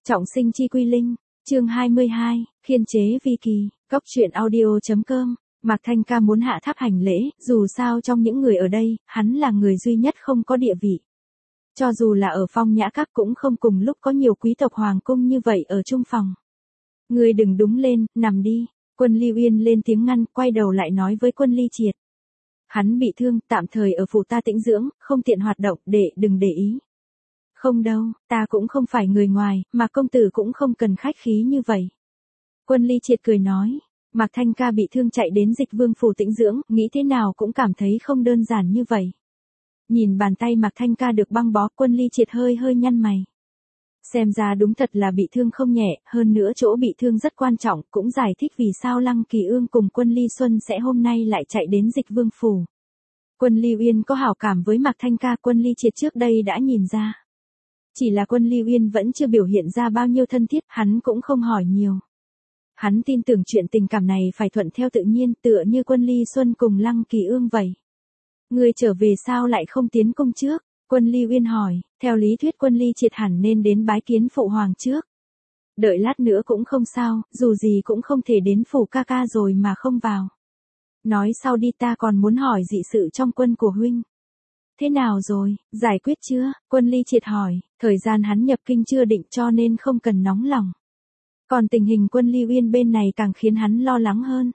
Trọng sinh chi quy linh, chương 22, khiên chế vi kỳ, góc truyện audio.com. Mạc Thanh Ca muốn hạ tháp hành lễ, dù sao trong những người ở đây, hắn là người duy nhất không có địa vị. Cho dù là ở Phong Nhã Các cũng không cùng lúc có nhiều quý tộc hoàng cung như vậy ở chung phòng. Ngươi đừng đúng lên, nằm đi. Quân Ly Uyên lên tiếng ngăn, quay đầu lại nói với Quân Ly Triệt. Hắn bị thương, tạm thời ở phủ ta tĩnh dưỡng, không tiện hoạt động, đừng để ý. Không đâu, ta cũng không phải người ngoài, mà công tử cũng không cần khách khí như vậy. Quân Ly Triệt cười nói, Mạc Thanh Ca bị thương chạy đến Dịch Vương phủ tĩnh dưỡng, nghĩ thế nào cũng cảm thấy không đơn giản như vậy. Nhìn bàn tay Mạc Thanh Ca được băng bó, Quân Ly Triệt hơi nhăn mày. Xem ra đúng thật là bị thương không nhẹ, hơn nữa chỗ bị thương rất quan trọng, cũng giải thích vì sao Lăng Kỳ Ương cùng Quân Ly Xuân sẽ hôm nay lại chạy đến Dịch Vương phủ. Quân Ly Uyên có hảo cảm với Mạc Thanh Ca, Quân Ly Triệt trước đây đã nhìn ra. Chỉ là Quân Ly Uyên vẫn chưa biểu hiện ra bao nhiêu thân thiết, hắn cũng không hỏi nhiều. Hắn tin tưởng chuyện tình cảm này phải thuận theo tự nhiên, tựa như Quân Ly Xuân cùng Lăng Kỳ Ương vậy. Người trở về sao lại không tiến cung trước? Quân Ly Uyên hỏi, theo lý thuyết Quân Ly Triệt hẳn nên đến bái kiến phụ hoàng trước. Đợi lát nữa cũng không sao, dù gì cũng không thể đến phủ ca ca rồi mà không vào. Nói sau đi, ta còn muốn hỏi dị sự trong quân của huynh. Thế nào rồi, giải quyết chưa? Quân Ly Triệt hỏi, thời gian hắn nhập kinh chưa định cho nên không cần nóng lòng. Còn tình hình Quân Ly Uyên bên này càng khiến hắn lo lắng hơn.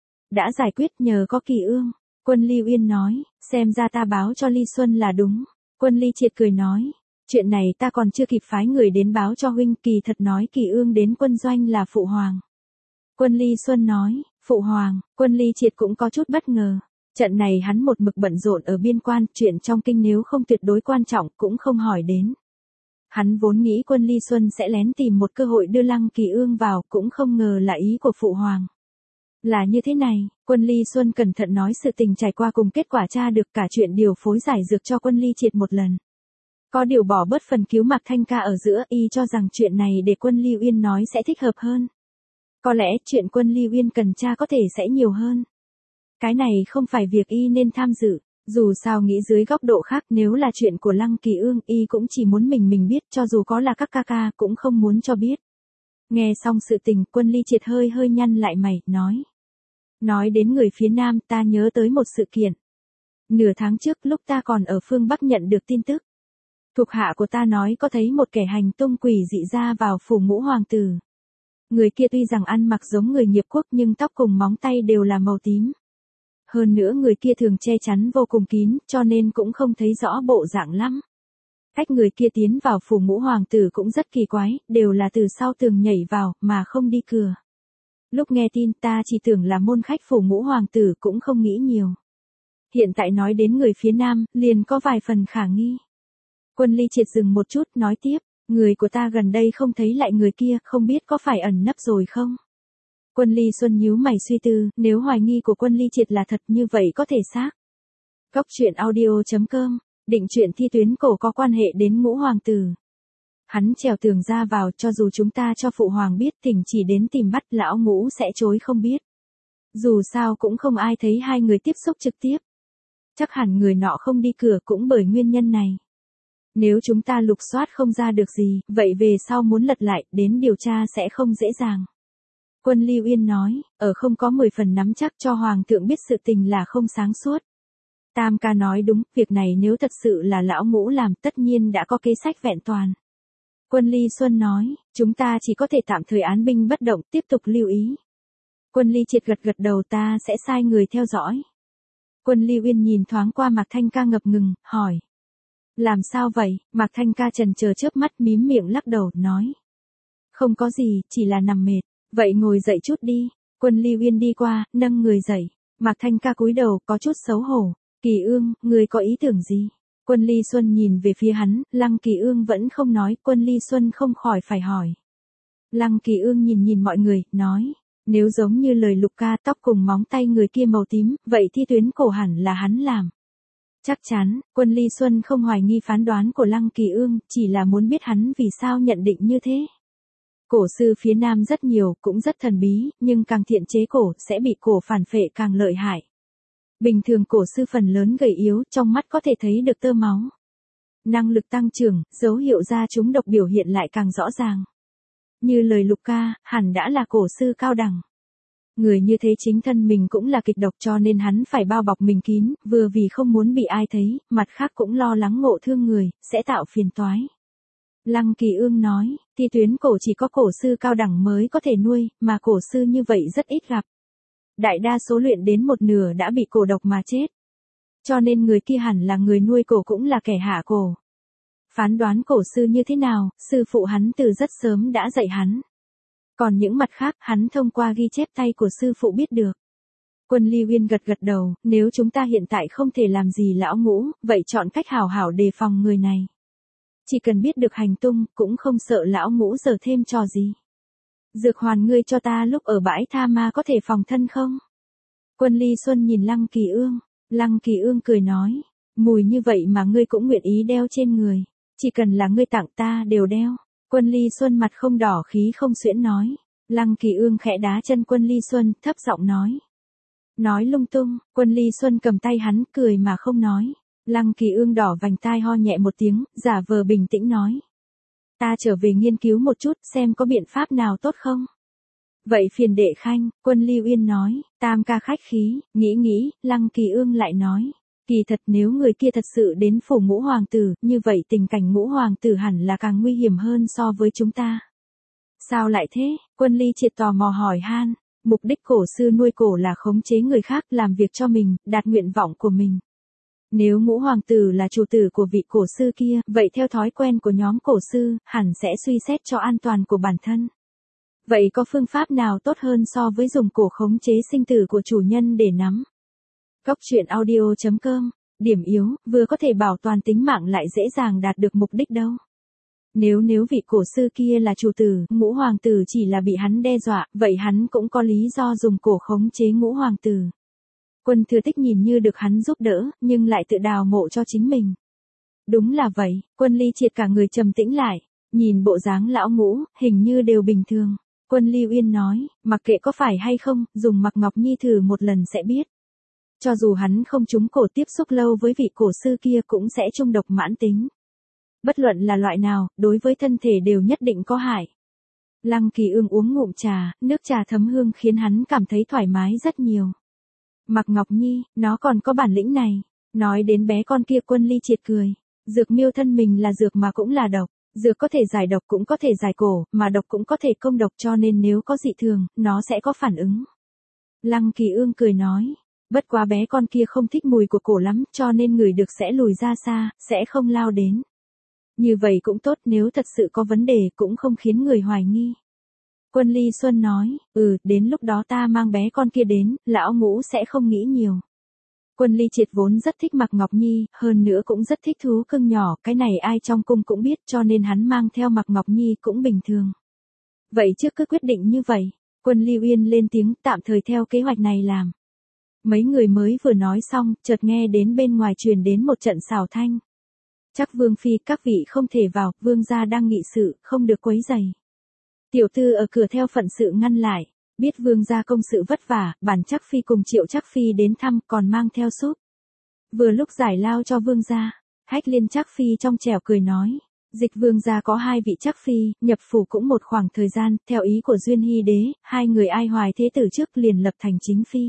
Đã giải quyết nhờ có Kỳ Ương. Quân Ly Uyên nói, xem ra ta báo cho Ly Xuân là đúng. Quân Ly Triệt cười nói, chuyện này ta còn chưa kịp phái người đến báo cho huynh, kỳ thật nói Kỳ Ương đến quân doanh là phụ hoàng. Quân Ly Xuân nói, phụ hoàng. Quân Ly Triệt cũng có chút bất ngờ. Trận này hắn một mực bận rộn ở biên quan, chuyện trong kinh nếu không tuyệt đối quan trọng cũng không hỏi đến. Hắn vốn nghĩ Quân Ly Xuân sẽ lén tìm một cơ hội đưa Lăng Kỳ Ương vào, cũng không ngờ là ý của phụ hoàng. Là như thế này, Quân Ly Xuân cẩn thận nói sự tình trải qua cùng kết quả tra được cả chuyện điều phối giải dược cho Quân Ly Triệt một lần. Có điều bỏ bớt phần cứu Mạc Thanh Ca ở giữa, y cho rằng chuyện này để Quân Ly Uyên nói sẽ thích hợp hơn. Có lẽ chuyện Quân Ly Uyên cần tra có thể sẽ nhiều hơn. Cái này không phải việc y nên tham dự, dù sao nghĩ dưới góc độ khác, nếu là chuyện của Lăng Kỳ Ương, y cũng chỉ muốn mình biết, cho dù có là các ca ca cũng không muốn cho biết. Nghe xong sự tình, Quân Ly Triệt hơi nhăn lại mày, nói. Nói đến người phía Nam, ta nhớ tới một sự kiện. Nửa tháng trước lúc ta còn ở phương Bắc nhận được tin tức. Thuộc hạ của ta nói có thấy một kẻ hành tung quỷ dị ra vào phủ Ngũ hoàng tử. Người kia tuy rằng ăn mặc giống người nghiệp quốc nhưng tóc cùng móng tay đều là màu tím. Hơn nữa người kia thường che chắn vô cùng kín, cho nên cũng không thấy rõ bộ dạng lắm. Cách người kia tiến vào phủ Ngũ hoàng tử cũng rất kỳ quái, đều là từ sau tường nhảy vào, mà không đi cửa. Lúc nghe tin ta chỉ tưởng là môn khách phủ Ngũ hoàng tử, cũng không nghĩ nhiều. Hiện tại nói đến người phía Nam, liền có vài phần khả nghi. Quân Ly Triệt dừng một chút, nói tiếp, người của ta gần đây không thấy lại người kia, không biết có phải ẩn nấp rồi không? Quân Ly Xuân nhíu mày suy tư, nếu hoài nghi của Quân Ly Triệt là thật như vậy có thể xác. Góc truyện audio.com, định truyện thi tuyến cổ có quan hệ đến Ngũ hoàng tử. Hắn trèo tường ra vào, cho dù chúng ta cho phụ hoàng biết, thỉnh chỉ đến tìm bắt, lão Ngũ sẽ chối không biết. Dù sao cũng không ai thấy hai người tiếp xúc trực tiếp. Chắc hẳn người nọ không đi cửa cũng bởi nguyên nhân này. Nếu chúng ta lục soát không ra được gì, vậy về sau muốn lật lại, đến điều tra sẽ không dễ dàng. Quân Ly Uyên nói, ở không có 10 phần nắm chắc cho hoàng thượng biết sự tình là không sáng suốt. Tam ca nói đúng, việc này nếu thật sự là lão Ngũ làm, tất nhiên đã có kế sách vẹn toàn. Quân Ly Xuân nói, chúng ta chỉ có thể tạm thời án binh bất động, tiếp tục lưu ý. Quân Ly Triệt gật đầu, ta sẽ sai người theo dõi. Quân Ly Uyên nhìn thoáng qua Mạc Thanh Ca ngập ngừng, hỏi. Làm sao vậy? Mạc Thanh Ca chần chờ chớp mắt, mím miệng lắc đầu, nói. Không có gì, chỉ là nằm mệt. Vậy ngồi dậy chút đi. Quân Ly Uyên đi qua, nâng người dậy. Mạc Thanh Ca cúi đầu, có chút xấu hổ. Kỳ Ương, người có ý tưởng gì? Quân Ly Xuân nhìn về phía hắn, Lăng Kỳ Ương vẫn không nói, Quân Ly Xuân không khỏi phải hỏi. Lăng Kỳ Ương nhìn mọi người, nói. Nếu giống như lời Lục ca, tóc cùng móng tay người kia màu tím, vậy thi tuyến cổ hẳn là hắn làm. Chắc chắn, Quân Ly Xuân không hoài nghi phán đoán của Lăng Kỳ Ương, chỉ là muốn biết hắn vì sao nhận định như thế. Cổ sư phía Nam rất nhiều, cũng rất thần bí, nhưng càng thiện chế cổ, sẽ bị cổ phản phệ càng lợi hại. Bình thường cổ sư phần lớn gầy yếu, trong mắt có thể thấy được tơ máu. Năng lực tăng trưởng, dấu hiệu ra chúng độc biểu hiện lại càng rõ ràng. Như lời Lục ca, hẳn đã là cổ sư cao đẳng. Người như thế chính thân mình cũng là kịch độc cho nên hắn phải bao bọc mình kín, vừa vì không muốn bị ai thấy, mặt khác cũng lo lắng ngộ thương người, sẽ tạo phiền toái. Lăng Kỳ Ương nói, thi tuyến cổ chỉ có cổ sư cao đẳng mới có thể nuôi, mà cổ sư như vậy rất ít gặp. Đại đa số luyện đến một nửa đã bị cổ độc mà chết. Cho nên người kia hẳn là người nuôi cổ cũng là kẻ hạ cổ. Phán đoán cổ sư như thế nào, sư phụ hắn từ rất sớm đã dạy hắn. Còn những mặt khác, hắn thông qua ghi chép tay của sư phụ biết được. Quân Ly Uyên gật gật đầu, nếu chúng ta hiện tại không thể làm gì lão Ngũ, vậy chọn cách hảo hảo đề phòng người này. Chỉ cần biết được hành tung, cũng không sợ lão Ngũ giở thêm trò gì. Dược hoàn ngươi cho ta lúc ở bãi tha ma có thể phòng thân không? Quân Ly Xuân nhìn Lăng Kỳ Ương. Lăng Kỳ Ương cười nói, mùi như vậy mà ngươi cũng nguyện ý đeo trên người. Chỉ cần là ngươi tặng ta đều đeo. Quân Ly Xuân mặt không đỏ khí không xuyễn nói. Lăng Kỳ Ương khẽ đá chân Quân Ly Xuân, thấp giọng nói. Nói lung tung, Quân Ly Xuân cầm tay hắn, cười mà không nói. Lăng Kỳ Ương đỏ vành tai ho nhẹ một tiếng, giả vờ bình tĩnh nói. Ta trở về nghiên cứu một chút, xem có biện pháp nào tốt không? Vậy phiền đệ khanh, Quân Ly Uyên nói, tam ca khách khí, nghĩ, Lăng Kỳ Ương lại nói. Kỳ thật nếu người kia thật sự đến phủ Ngũ hoàng tử, như vậy tình cảnh Ngũ hoàng tử hẳn là càng nguy hiểm hơn so với chúng ta. Sao lại thế? Quân Ly Triệt tò mò hỏi han. Mục đích cổ sư nuôi cổ là khống chế người khác làm việc cho mình, đạt nguyện vọng của mình. Nếu Ngũ hoàng tử là chủ tử của vị cổ sư kia, vậy theo thói quen của nhóm cổ sư, hẳn sẽ suy xét cho an toàn của bản thân. Vậy có phương pháp nào tốt hơn so với dùng cổ khống chế sinh tử của chủ nhân để nắm? Góc truyện audio.com. Điểm yếu, vừa có thể bảo toàn tính mạng lại dễ dàng đạt được mục đích đâu. Nếu vị cổ sư kia là chủ tử, Ngũ hoàng tử chỉ là bị hắn đe dọa, vậy hắn cũng có lý do dùng cổ khống chế Ngũ hoàng tử. Quân Thừa Tích nhìn như được hắn giúp đỡ, nhưng lại tự đào mộ cho chính mình. Đúng là vậy, Quân Ly Triệt cả người trầm tĩnh lại, nhìn bộ dáng lão Ngũ, hình như đều bình thường. Quân Ly Uyên nói, mặc kệ có phải hay không, dùng Mạc Ngọc Nhi thử một lần sẽ biết. Cho dù hắn không trúng cổ tiếp xúc lâu với vị cổ sư kia cũng sẽ trung độc mãn tính. Bất luận là loại nào, đối với thân thể đều nhất định có hại. Lăng Kỳ Ương uống ngụm trà, nước trà thấm hương khiến hắn cảm thấy thoải mái rất nhiều. Mạc Ngọc Nhi, nó còn có bản lĩnh này. Nói đến bé con kia Quân Ly Triệt cười. Dược miêu thân mình là dược mà cũng là độc. Dược có thể giải độc cũng có thể giải cổ, mà độc cũng có thể công độc cho nên nếu có dị thường, nó sẽ có phản ứng. Lăng Kỳ Ương cười nói. Bất quá bé con kia không thích mùi của cổ lắm cho nên người được sẽ lùi ra xa, sẽ không lao đến. Như vậy cũng tốt nếu thật sự có vấn đề cũng không khiến người hoài nghi. Quân Ly Xuân nói, đến lúc đó ta mang bé con kia đến, lão Ngũ sẽ không nghĩ nhiều. Quân Ly Triệt vốn rất thích Mạc Ngọc Nhi, hơn nữa cũng rất thích thú cưng nhỏ, cái này ai trong cung cũng biết cho nên hắn mang theo Mạc Ngọc Nhi cũng bình thường. Vậy trước cứ quyết định như vậy, Quân Ly Uyên lên tiếng tạm thời theo kế hoạch này làm. Mấy người mới vừa nói xong, chợt nghe đến bên ngoài truyền đến một trận xào thanh. Chắc Vương Phi các vị không thể vào, Vương gia đang nghị sự, không được quấy rầy. Tiểu tư ở cửa theo phận sự ngăn lại, biết Vương gia công sự vất vả, bản Chắc Phi cùng Triệu Chắc Phi đến thăm còn mang theo súp. Vừa lúc giải lao cho Vương gia, Hách Liên Chắc Phi trong trẻo cười nói, dịch Vương gia có 2 vị Chắc Phi, nhập phủ cũng một khoảng thời gian, theo ý của Duyên Hy đế, 2 người ai hoài thế tử trước liền lập thành chính phi.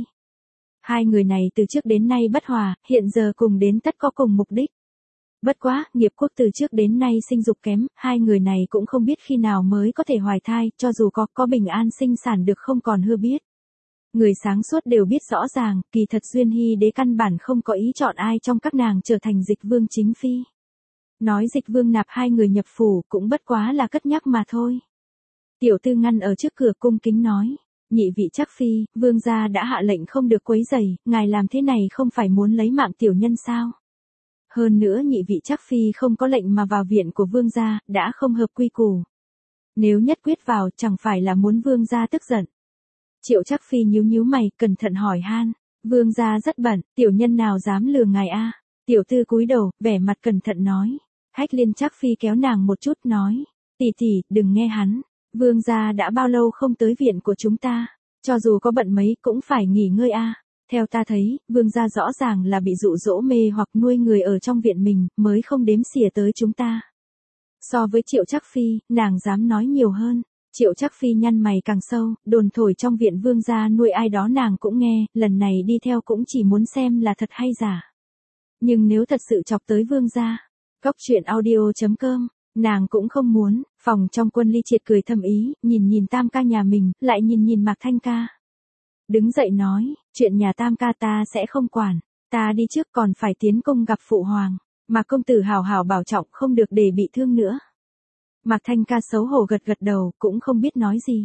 2 người này từ trước đến nay bất hòa, hiện giờ cùng đến tất có cùng mục đích. Bất quá, nghiệp quốc từ trước đến nay sinh dục kém, 2 người này cũng không biết khi nào mới có thể hoài thai, cho dù có bình an sinh sản được không còn hưa biết. Người sáng suốt đều biết rõ ràng, kỳ thật Duyên Hy đế căn bản không có ý chọn ai trong các nàng trở thành dịch vương chính phi. Nói dịch vương nạp 2 người nhập phủ cũng bất quá là cất nhắc mà thôi. Tiểu tư ngăn ở trước cửa cung kính nói. Nhị vị Chắc Phi, Vương gia đã hạ lệnh không được quấy rầy, ngài làm thế này không phải muốn lấy mạng tiểu nhân sao? Hơn nữa nhị vị Chắc Phi không có lệnh mà vào viện của Vương gia, đã không hợp quy củ. Nếu nhất quyết vào chẳng phải là muốn Vương gia tức giận. Triệu Chắc Phi nhíu mày, cẩn thận hỏi han, Vương gia rất bận, tiểu nhân nào dám lừa ngài a? Tiểu tư cúi đầu, vẻ mặt cẩn thận nói. Hách Liên Chắc Phi kéo nàng một chút nói, tỷ, đừng nghe hắn. Vương gia đã bao lâu không tới viện của chúng ta, cho dù có bận mấy cũng phải nghỉ ngơi a. Theo ta thấy, Vương gia rõ ràng là bị dụ dỗ mê hoặc nuôi người ở trong viện mình, mới không đếm xỉa tới chúng ta. So với Triệu Chắc Phi, nàng dám nói nhiều hơn. Triệu Trác Phi nhăn mày càng sâu, đồn thổi trong viện vương gia nuôi ai đó nàng cũng nghe, lần này đi theo cũng chỉ muốn xem là thật hay giả. Nhưng nếu thật sự chọc tới vương gia, Cóc truyện audio.com, nàng cũng không muốn. Phòng trong Quân Ly Triệt cười thầm ý, nhìn tam ca nhà mình, lại nhìn Mạc Thanh ca. Đứng dậy nói, chuyện nhà tam ca ta sẽ không quản, ta đi trước còn phải tiến cung gặp phụ hoàng, Mạc công tử hảo hảo bảo trọng không được để bị thương nữa. Mạc Thanh ca xấu hổ gật đầu, cũng không biết nói gì.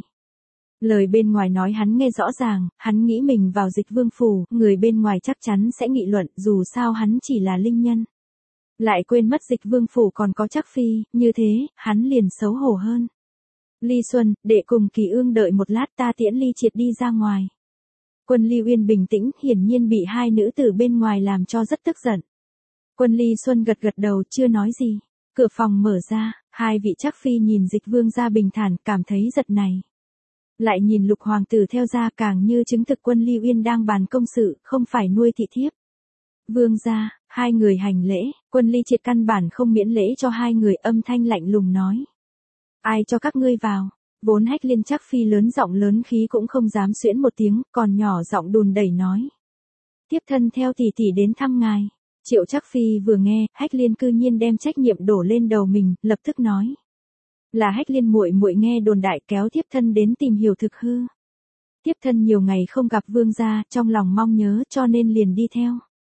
Lời bên ngoài nói hắn nghe rõ ràng, hắn nghĩ mình vào Dịch Vương phủ, người bên ngoài chắc chắn sẽ nghị luận, dù sao hắn chỉ là linh nhân. Lại quên mất Dịch Vương phủ còn có Trác Phi, như thế, hắn liền xấu hổ hơn. Ly Xuân, đệ cùng Kỳ Ương đợi một lát ta tiễn Ly Triệt đi ra ngoài. Quân Ly Uyên bình tĩnh, hiển nhiên bị hai nữ tử bên ngoài làm cho rất tức giận. Quân Ly Xuân gật đầu chưa nói gì. Cửa phòng mở ra, hai vị Trác Phi nhìn Dịch Vương gia bình thản, cảm thấy giật này. Lại nhìn Lục hoàng tử theo ra càng như chứng thực Quân Ly Uyên đang bàn công sự, không phải nuôi thị thiếp. Vương gia, hai người hành lễ, Quân Ly Triệt căn bản không miễn lễ cho hai người, âm thanh lạnh lùng nói. Ai cho các ngươi vào? Vốn Hách Liên Trác Phi lớn giọng lớn khí cũng không dám xuyễn một tiếng, còn nhỏ giọng đùn đẩy nói. Tiếp thân theo tỷ tỷ đến thăm ngài. Triệu Trác Phi vừa nghe, Hách Liên cư nhiên đem trách nhiệm đổ lên đầu mình, lập tức nói. Là Hách Liên muội muội nghe đồn đại kéo tiếp thân đến tìm hiểu thực hư. Tiếp thân nhiều ngày không gặp vương gia, trong lòng mong nhớ cho nên liền đi theo.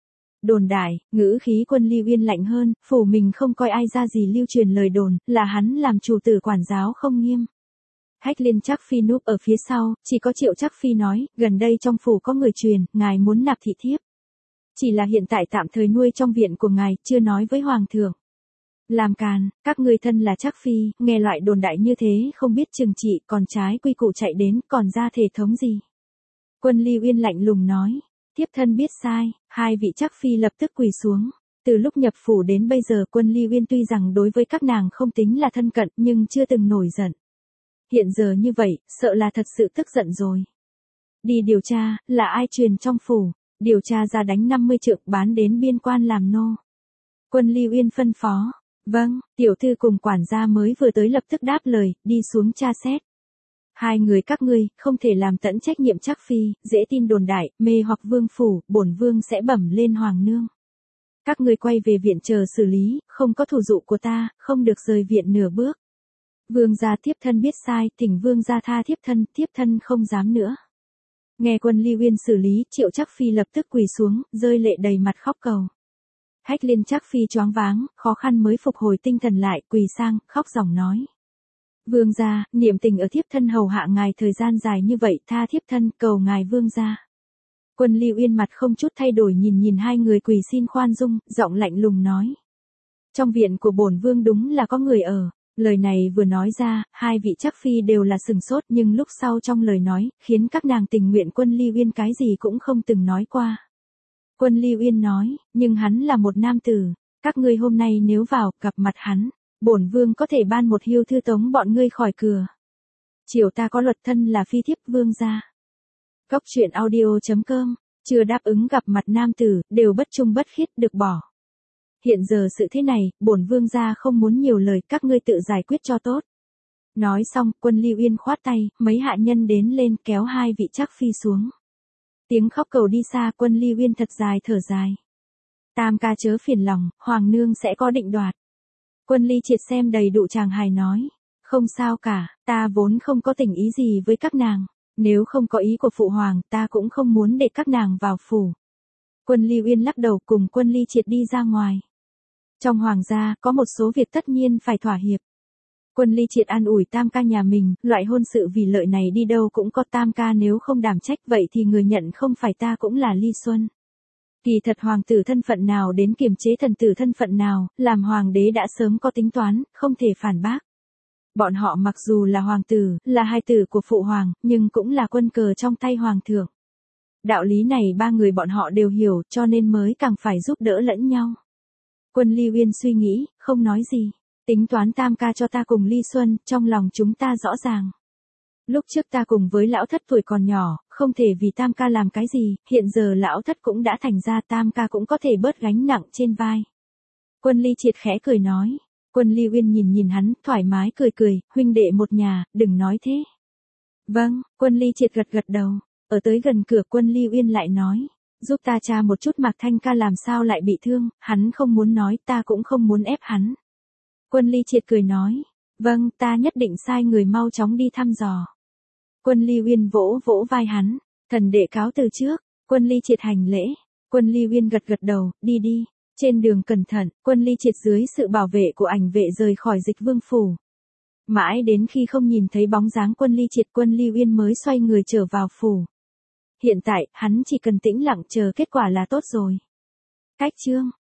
Đồn đại, ngữ khí Quân Ly Uyên lạnh hơn, phủ mình không coi ai ra gì lưu truyền lời đồn, là hắn làm chủ tử quản giáo không nghiêm. Hách Liên Trác Phi núp ở phía sau, chỉ có Triệu Trác Phi nói, gần đây trong phủ có người truyền, ngài muốn nạp thị thiếp. Chỉ là hiện tại tạm thời nuôi trong viện của ngài, chưa nói với hoàng thượng. Làm càn, các ngươi thân là Trác Phi, nghe loại đồn đại như thế không biết trừng trị, còn trái quy củ chạy đến, còn ra thể thống gì. Quân Ly Uyên lạnh lùng nói, tiếp thân biết sai, hai vị Trác Phi lập tức quỳ xuống. Từ lúc nhập phủ đến bây giờ Quân Ly Uyên tuy rằng đối với các nàng không tính là thân cận nhưng chưa từng nổi giận. Hiện giờ như vậy, sợ là thật sự tức giận rồi. Đi điều tra, là ai truyền trong phủ, điều tra ra đánh 50 trượng bán đến biên quan làm nô. Quân Ly Uyên phân phó, vâng, tiểu thư cùng quản gia mới vừa tới lập tức đáp lời, đi xuống tra xét. Hai người các ngươi, không thể làm tẫn trách nhiệm Trác Phi, dễ tin đồn đại, mê hoặc vương phủ, bổn vương sẽ bẩm lên hoàng nương. Các ngươi quay về viện chờ xử lý, không có thủ dụ của ta, không được rời viện nửa bước. Vương gia tiếp thân biết sai, thỉnh vương gia tha tiếp thân không dám nữa. Nghe Quân Ly Uyên xử lý, Triệu Trác Phi lập tức quỳ xuống, rơi lệ đầy mặt khóc cầu. Hách Liên Trác Phi choáng váng, khó khăn mới phục hồi tinh thần lại, quỳ sang, khóc ròng nói. Vương gia, niệm tình ở thiếp thân hầu hạ ngài thời gian dài như vậy, tha thiếp thân, cầu ngài vương gia. Quân Ly Uyên mặt không chút thay đổi nhìn hai người quỳ xin khoan dung, giọng lạnh lùng nói. Trong viện của bổn vương đúng là có người ở. Lời này vừa nói ra, hai vị Trác Phi đều là sừng sốt nhưng lúc sau trong lời nói, khiến các nàng tình nguyện Quân Ly Uyên cái gì cũng không từng nói qua. Quân Ly Uyên nói, nhưng hắn là một nam tử, các ngươi hôm nay nếu vào, gặp mặt hắn, bổn vương có thể ban một hiêu thư tống bọn ngươi khỏi cửa. Triều ta có luật thân là phi thiếp vương gia. Cóc truyện audio.com, chưa đáp ứng gặp mặt nam tử, đều bất trung bất khiết được bỏ. Hiện giờ sự thế này, bổn vương gia không muốn nhiều lời, các ngươi tự giải quyết cho tốt. Nói xong, Quân Ly Uyên khoát tay, mấy hạ nhân đến lên kéo hai vị Trác Phi xuống. Tiếng khóc cầu đi xa, Quân Ly Uyên thật dài thở dài. Tam ca chớ phiền lòng, hoàng nương sẽ có định đoạt. Quân Ly Triệt xem đầy đủ chàng hài nói. Không sao cả, ta vốn không có tình ý gì với các nàng. Nếu không có ý của phụ hoàng, ta cũng không muốn để các nàng vào phủ. Quân Ly Uyên lắc đầu cùng Quân Ly Triệt đi ra ngoài. Trong hoàng gia, có một số việc tất nhiên phải thỏa hiệp. Quân Ly Triệt an ủi tam ca nhà mình, loại hôn sự vì lợi này đi đâu cũng có, tam ca nếu không đảm trách vậy thì người nhận không phải ta cũng là Ly Xuân. Kỳ thật hoàng tử thân phận nào đến kiềm chế thần tử thân phận nào, làm hoàng đế đã sớm có tính toán, không thể phản bác. Bọn họ mặc dù là hoàng tử, là hai tử của phụ hoàng, nhưng cũng là quân cờ trong tay hoàng thượng. Đạo lý này ba người bọn họ đều hiểu, cho nên mới càng phải giúp đỡ lẫn nhau. Quân Ly Uyên suy nghĩ, không nói gì. Tính toán tam ca cho ta cùng Ly Xuân, trong lòng chúng ta rõ ràng. Lúc trước ta cùng với lão thất tuổi còn nhỏ, không thể vì tam ca làm cái gì, hiện giờ lão thất cũng đã thành ra, tam ca cũng có thể bớt gánh nặng trên vai. Quân Ly Triệt khẽ cười nói, Quân Ly Uyên nhìn nhìn hắn, thoải mái cười cười, huynh đệ một nhà, đừng nói thế. Vâng, Quân Ly Triệt gật gật đầu. Ở tới gần cửa Quân Ly Uyên lại nói, giúp ta tra một chút Mạc Thanh ca làm sao lại bị thương, hắn không muốn nói, ta cũng không muốn ép hắn. Quân Ly Triệt cười nói, vâng, ta nhất định sai người mau chóng đi thăm dò. Quân Ly Uyên vỗ vỗ vai hắn, thần đệ cáo từ trước. Quân Ly Triệt hành lễ. Quân Ly Uyên gật gật đầu, đi đi. Trên đường cẩn thận, Quân Ly Triệt dưới sự bảo vệ của ảnh vệ rời khỏi Dịch Vương phủ. Mãi đến khi không nhìn thấy bóng dáng Quân Ly Triệt, Quân Ly Uyên mới xoay người trở vào phủ. Hiện tại, hắn chỉ cần tĩnh lặng chờ kết quả là tốt rồi. Cách chương